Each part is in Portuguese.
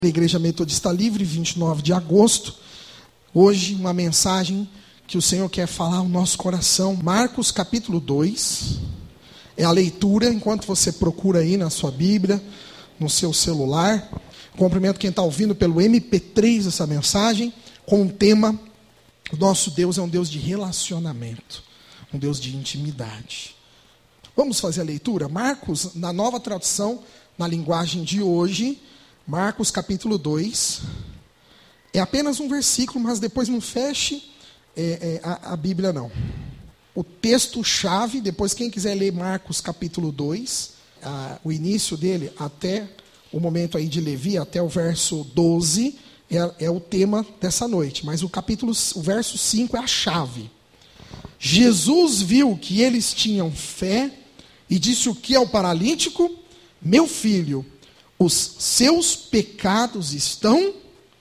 Da Igreja Metodista Livre, 29 de agosto. Hoje, uma mensagem que o Senhor quer falar ao nosso coração. Marcos capítulo 2. É a leitura, enquanto você procura aí na sua Bíblia, no seu celular. Cumprimento quem está ouvindo pelo MP3 essa mensagem, com o tema: o nosso Deus é um Deus de relacionamento, um Deus de intimidade. Vamos fazer a leitura? Marcos, na nova tradução, na linguagem de hoje, Marcos capítulo 2, é apenas um versículo, mas depois não feche a Bíblia não. O texto-chave, depois quem quiser ler Marcos capítulo 2, o início dele até o momento aí de Levi, até o verso 12, é o tema dessa noite. Mas o verso 5 é a chave. Jesus viu que eles tinham fé e disse o que ao paralítico? Meu filho, os seus pecados estão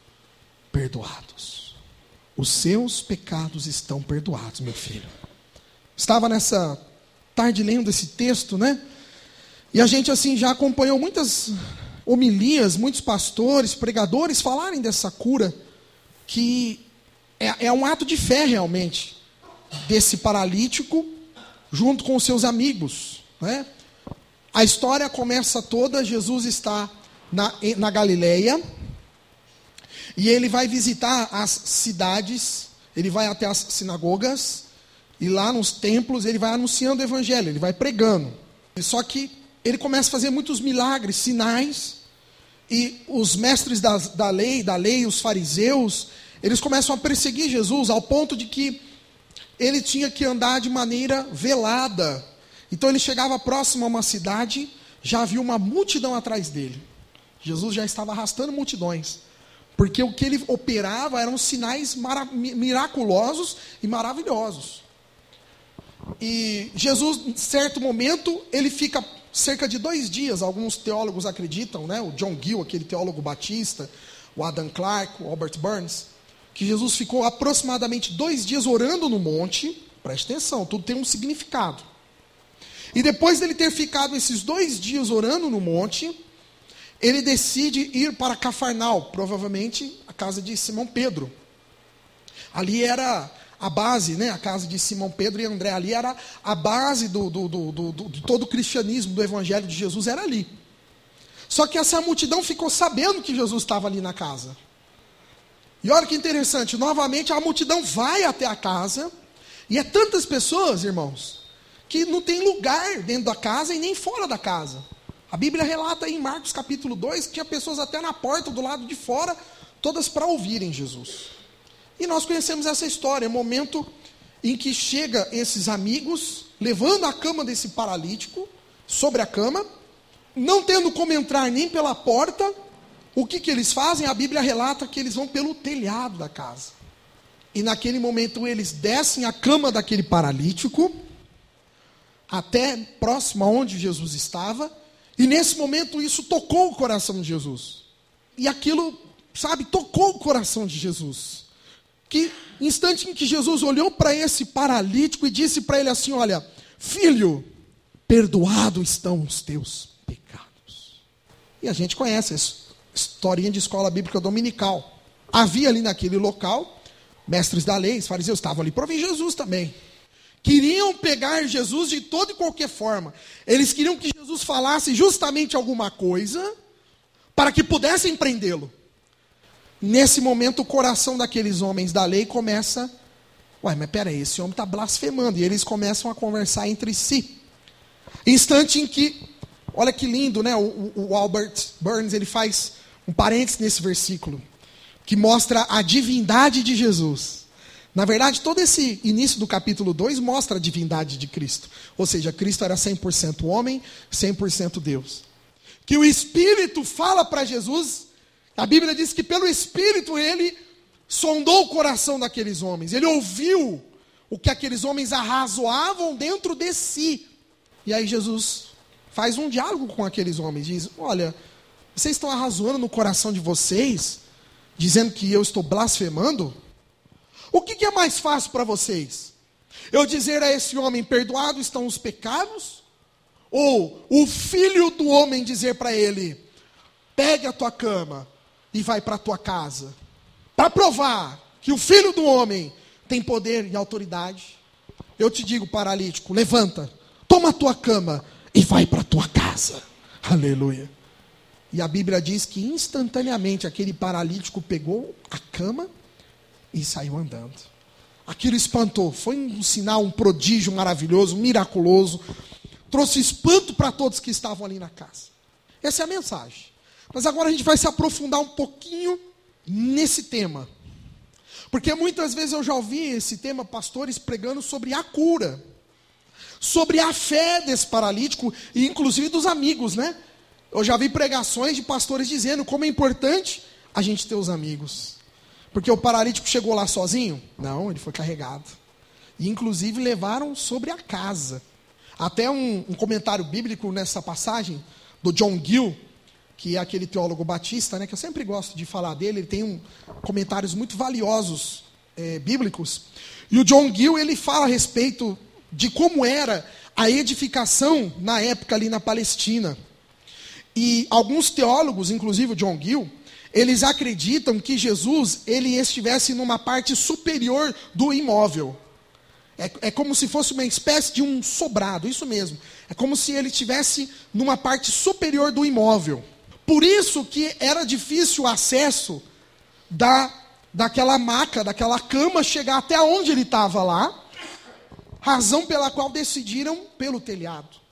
perdoados. Os seus pecados estão perdoados, meu filho. Estava nessa tarde lendo esse texto, né? E a gente assim já acompanhou muitas homilias, muitos pastores, pregadores falarem dessa cura, que é um ato de fé realmente, desse paralítico, junto com os seus amigos, né? A história começa toda, Jesus está na Galileia, e ele vai visitar as cidades, ele vai até as sinagogas, e lá nos templos ele vai anunciando o evangelho, ele vai pregando. Só que ele começa a fazer muitos milagres, sinais, e os mestres da lei, os fariseus, eles começam a perseguir Jesus, ao ponto de que ele tinha que andar de maneira velada. Então ele chegava próximo a uma cidade, já havia uma multidão atrás dele. Jesus já estava arrastando multidões, porque o que ele operava eram sinais miraculosos e maravilhosos. E Jesus, em certo momento, ele fica cerca de 2 dias, alguns teólogos acreditam, né? O John Gill, aquele teólogo batista, o Adam Clarke, o Robert Burns, que Jesus ficou aproximadamente 2 dias orando no monte. Preste atenção, tudo tem um significado. E depois dele ter ficado esses 2 dias orando no monte, ele decide ir para Cafarnaum, provavelmente a casa de Simão Pedro. Ali era a base, né? A casa de Simão Pedro e André, ali era a base de todo o cristianismo, do evangelho de Jesus, era ali. Só que essa multidão ficou sabendo que Jesus estava ali na casa. E olha que interessante, novamente a multidão vai até a casa, e é tantas pessoas, irmãos, que não tem lugar dentro da casa e nem fora da casa. A Bíblia relata aí em Marcos capítulo 2, que tinha pessoas até na porta, do lado de fora, todas para ouvirem Jesus. E nós conhecemos essa história, é o momento em que chega esses amigos, levando a cama desse paralítico, sobre a cama, não tendo como entrar nem pela porta. O que eles fazem? A Bíblia relata que eles vão pelo telhado da casa. E naquele momento eles descem a cama daquele paralítico, até próximo aonde Jesus estava, e nesse momento isso tocou o coração de Jesus. E aquilo, tocou o coração de Jesus. Que instante em que Jesus olhou para esse paralítico e disse para ele assim: olha, filho, perdoados estão os teus pecados. E a gente conhece essa historinha de escola bíblica dominical. Havia ali naquele local, mestres da lei, os fariseus estavam ali para ouvir Jesus também. Queriam pegar Jesus de toda e qualquer forma. Eles queriam que Jesus falasse justamente alguma coisa para que pudessem prendê-lo. Nesse momento o coração daqueles homens da lei começa: mas peraí, esse homem está blasfemando. E eles começam a conversar entre si. Instante em que, olha que lindo, né? O Albert Burns, ele faz um parênteses nesse versículo, que mostra a divindade de Jesus. Na verdade, todo esse início do capítulo 2 mostra a divindade de Cristo. Ou seja, Cristo era 100% homem, 100% Deus. Que o Espírito fala para Jesus, a Bíblia diz que pelo Espírito ele sondou o coração daqueles homens. Ele ouviu o que aqueles homens arrazoavam dentro de si. E aí Jesus faz um diálogo com aqueles homens. Diz: olha, vocês estão arrazoando no coração de vocês, dizendo que eu estou blasfemando? O que é mais fácil para vocês? Eu dizer a esse homem: perdoados estão os pecados? Ou o filho do homem dizer para ele: pegue a tua cama e vai para a tua casa. Para provar que o Filho do Homem tem poder e autoridade, eu te digo, paralítico, levanta, toma a tua cama e vai para a tua casa. Aleluia. E a Bíblia diz que instantaneamente aquele paralítico pegou a cama e saiu andando. Aquilo espantou, foi um sinal, um prodígio maravilhoso, miraculoso. Trouxe espanto para todos que estavam ali na casa. Essa é a mensagem. Mas agora a gente vai se aprofundar um pouquinho nesse tema. Porque muitas vezes eu já ouvi esse tema, pastores pregando sobre a cura. Sobre a fé desse paralítico, e inclusive dos amigos, né? Eu já vi pregações de pastores dizendo como é importante a gente ter os amigos. Porque o paralítico chegou lá sozinho? Não, ele foi carregado. E inclusive levaram sobre a casa. Até um comentário bíblico nessa passagem, do John Gill, que é aquele teólogo batista, né, que eu sempre gosto de falar dele, ele tem comentários muito valiosos bíblicos. E o John Gill, ele fala a respeito de como era a edificação na época ali na Palestina. E alguns teólogos, inclusive o John Gill, eles acreditam que Jesus ele estivesse numa parte superior do imóvel. É como se fosse uma espécie de um sobrado, isso mesmo. É como se ele estivesse numa parte superior do imóvel. Por isso que era difícil o acesso daquela maca, daquela cama, chegar até onde ele estava lá. Razão pela qual decidiram pelo telhado.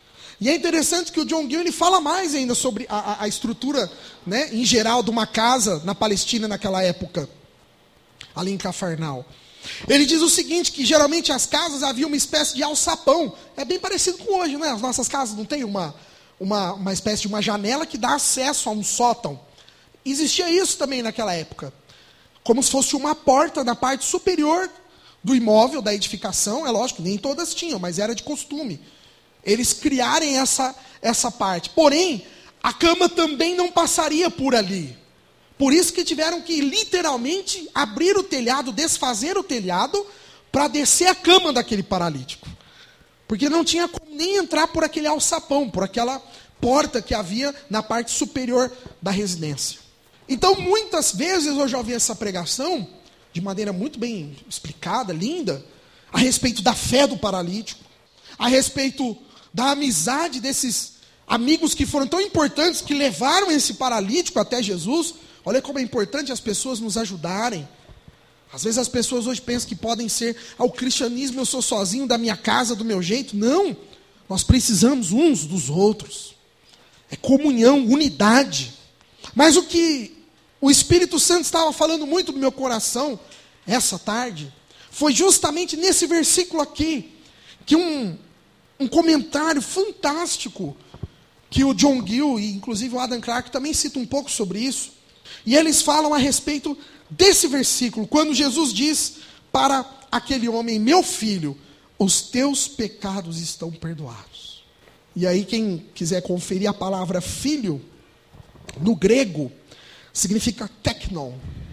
E é interessante que o John Gill ele fala mais ainda sobre a estrutura, né, em geral de uma casa na Palestina naquela época, ali em Cafarnaum. Ele diz o seguinte, que geralmente as casas havia uma espécie de alçapão. É bem parecido com hoje, né? As nossas casas não tem uma espécie de uma janela que dá acesso a um sótão. Existia isso também naquela época. Como se fosse uma porta na parte superior do imóvel, da edificação. É lógico, nem todas tinham, mas era de costume eles criarem essa parte. Porém, a cama também não passaria por ali. Por isso que tiveram que literalmente abrir o telhado, desfazer o telhado, para descer a cama daquele paralítico. Porque não tinha como nem entrar por aquele alçapão, por aquela porta que havia na parte superior da residência. Então, muitas vezes eu já ouvi essa pregação, de maneira muito bem explicada, linda, a respeito da fé do paralítico, a respeito da amizade desses amigos que foram tão importantes, que levaram esse paralítico até Jesus. Olha como é importante as pessoas nos ajudarem. Às vezes as pessoas hoje pensam que podem ser, o cristianismo eu sou sozinho, da minha casa, do meu jeito. Não, nós precisamos uns dos outros. É comunhão, unidade. Mas o que o Espírito Santo estava falando muito no meu coração essa tarde, foi justamente nesse versículo aqui, que um comentário fantástico, que o John Gill, e inclusive o Adam Clarke, também cita um pouco sobre isso. E eles falam a respeito desse versículo, quando Jesus diz para aquele homem, meu filho, os teus pecados estão perdoados. E aí quem quiser conferir a palavra filho, no grego, significa teknon.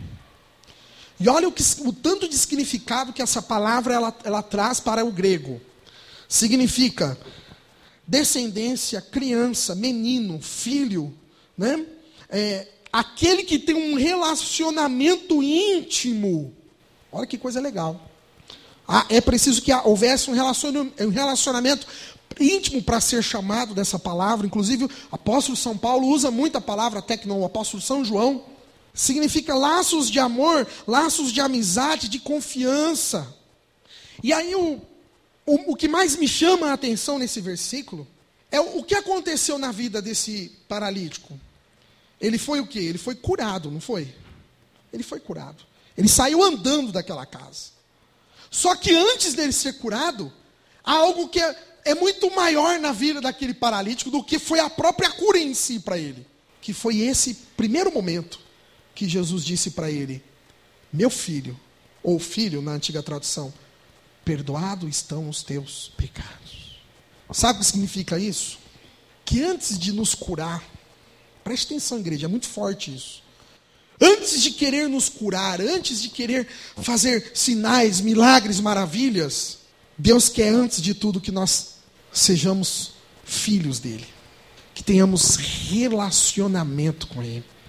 E olha o tanto de significado que essa palavra ela traz para o grego. Significa descendência, criança, menino, filho, né? Aquele que tem um relacionamento íntimo. Olha que coisa legal. É preciso que houvesse um relacionamento íntimo para ser chamado dessa palavra. Inclusive, o apóstolo São Paulo usa muito a palavra teknon, o apóstolo São João. Significa laços de amor, laços de amizade, de confiança. E aí o que mais me chama a atenção nesse versículo é o que aconteceu na vida desse paralítico. Ele foi o quê? Ele foi curado, não foi? Ele foi curado. Ele saiu andando daquela casa. Só que antes dele ser curado, há algo que é muito maior na vida daquele paralítico do que foi a própria cura em si para ele. Que foi esse primeiro momento que Jesus disse para ele, meu filho, ou filho na antiga tradução, perdoados estão os teus pecados. Sabe o que significa isso? Que antes de nos curar, preste atenção, igreja, é muito forte isso. Antes de querer nos curar, antes de querer fazer sinais, milagres, maravilhas, Deus quer antes de tudo que nós sejamos filhos dele. Que tenhamos relacionamento com ele.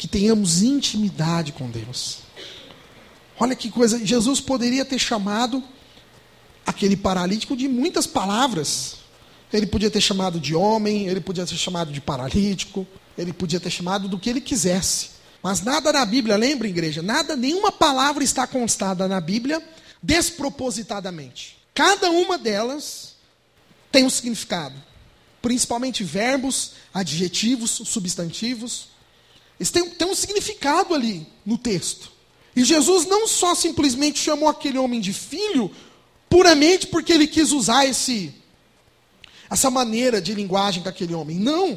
que tenhamos intimidade com Deus. Olha que coisa, Jesus poderia ter chamado aquele paralítico de muitas palavras. Ele podia ter chamado de homem, ele podia ter chamado de paralítico, ele podia ter chamado do que ele quisesse. Mas nada na Bíblia, lembra, igreja? Nenhuma palavra está constada na Bíblia despropositadamente. Cada uma delas tem um significado. Principalmente verbos, adjetivos, substantivos. Eles têm um significado ali no texto. E Jesus não só simplesmente chamou aquele homem de filho, puramente porque ele quis usar essa maneira de linguagem daquele homem. Não.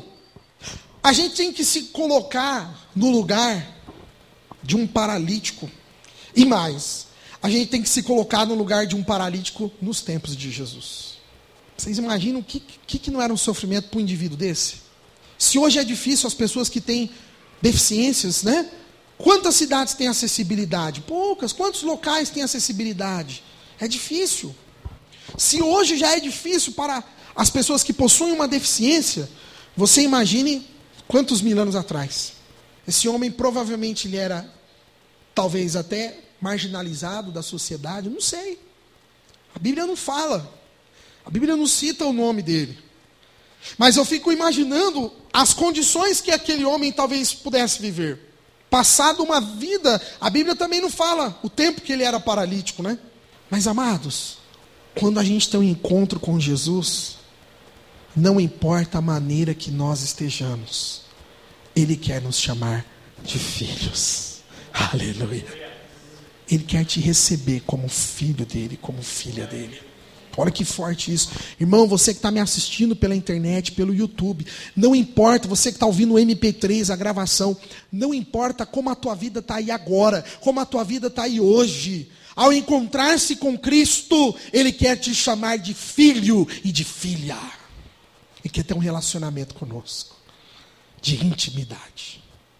A gente tem que se colocar no lugar de um paralítico. E mais, a gente tem que se colocar no lugar de um paralítico nos tempos de Jesus. Vocês imaginam o que não era um sofrimento para um indivíduo desse? Se hoje é difícil as pessoas que têm deficiências, né? Quantas cidades têm acessibilidade? Poucas. Quantos locais têm acessibilidade? É difícil. Se hoje já é difícil para as pessoas que possuem uma deficiência, você imagine quantos mil anos atrás. Esse homem provavelmente ele era, talvez até marginalizado da sociedade, não sei. A Bíblia não fala. A Bíblia não cita o nome dele. Mas eu fico imaginando as condições que aquele homem talvez pudesse viver. Passado uma vida, a Bíblia também não fala o tempo que ele era paralítico, né? Mas amados, quando a gente tem um encontro com Jesus, não importa a maneira que nós estejamos, Ele quer nos chamar de filhos. Aleluia. Ele quer te receber como filho dele, como filha dele. Olha que forte isso. Irmão, você que está me assistindo pela internet, pelo YouTube, não importa, você que está ouvindo o MP3, a gravação, não importa como a tua vida está aí agora, como a tua vida está aí hoje. Ao encontrar-se com Cristo, Ele quer te chamar de filho e de filha. Ele quer ter um relacionamento conosco, de intimidade.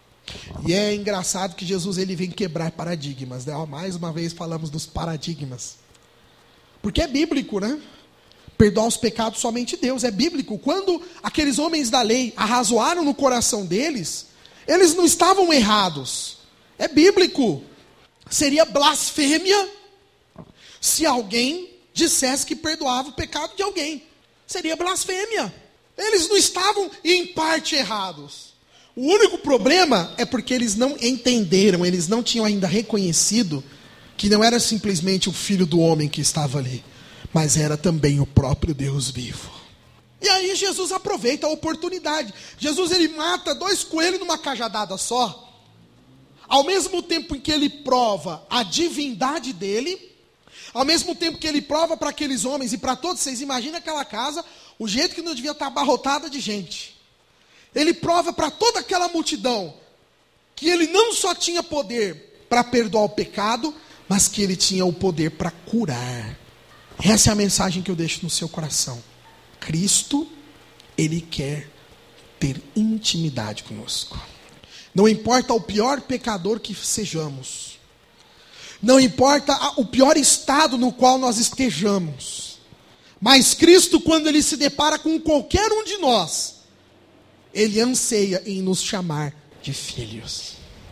E é engraçado que Jesus ele vem quebrar paradigmas, né? Mais uma vez falamos dos paradigmas. Porque é bíblico, né? Perdoar os pecados somente Deus, é bíblico. Quando aqueles homens da lei arrazoaram no coração deles, eles não estavam errados. É bíblico. Seria blasfêmia se alguém dissesse que perdoava o pecado de alguém. Seria blasfêmia. Eles não estavam em parte errados. O único problema é porque eles não entenderam, eles não tinham ainda reconhecido que não era simplesmente o Filho do homem que estava ali, mas era também o próprio Deus vivo. E aí Jesus aproveita a oportunidade. Jesus ele mata 2 coelhos numa cajadada só. Ao mesmo tempo em que ele prova a divindade dele, ao mesmo tempo que ele prova para aqueles homens e para todos, vocês imaginam aquela casa, o jeito que não devia estar abarrotada de gente. Ele prova para toda aquela multidão que ele não só tinha poder para perdoar o pecado, mas que ele tinha o poder para curar. Essa é a mensagem que eu deixo no seu coração. Cristo, Ele quer ter intimidade conosco. Não importa o pior pecador que sejamos. Não importa o pior estado no qual nós estejamos. Mas Cristo, quando Ele se depara com qualquer um de nós, Ele anseia em nos chamar de filhos.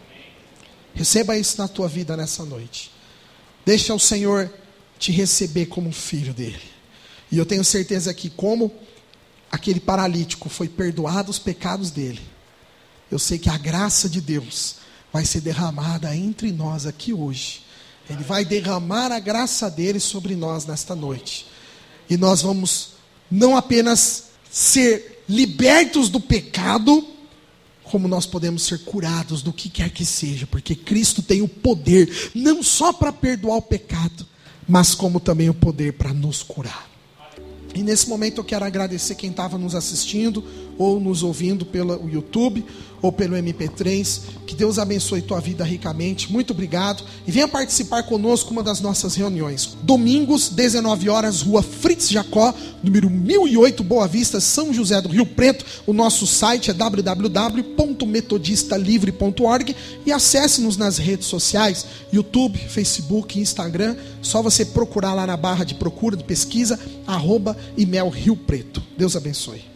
Receba isso na tua vida nessa noite. Deixa o Senhor te receber como filho dele. E eu tenho certeza que como aquele paralítico foi perdoado os pecados dele, eu sei que a graça de Deus vai ser derramada entre nós aqui hoje. Ele vai derramar a graça dele sobre nós nesta noite. E nós vamos não apenas ser libertos do pecado, como nós podemos ser curados do que quer que seja, porque Cristo tem o poder, não só para perdoar o pecado, mas como também o poder para nos curar. E nesse momento eu quero agradecer quem estava nos assistindo, ou nos ouvindo pelo YouTube, ou pelo MP3, que Deus abençoe tua vida ricamente, muito obrigado, e venha participar conosco uma das nossas reuniões, domingos, 19 horas, Rua Fritz Jacó, número 1008, Boa Vista, São José do Rio Preto. O nosso site é www.metodistalivre.org e acesse-nos nas redes sociais, YouTube, Facebook, Instagram, só você procurar lá na barra de procura, de pesquisa, @Imel Rio Preto. Deus abençoe.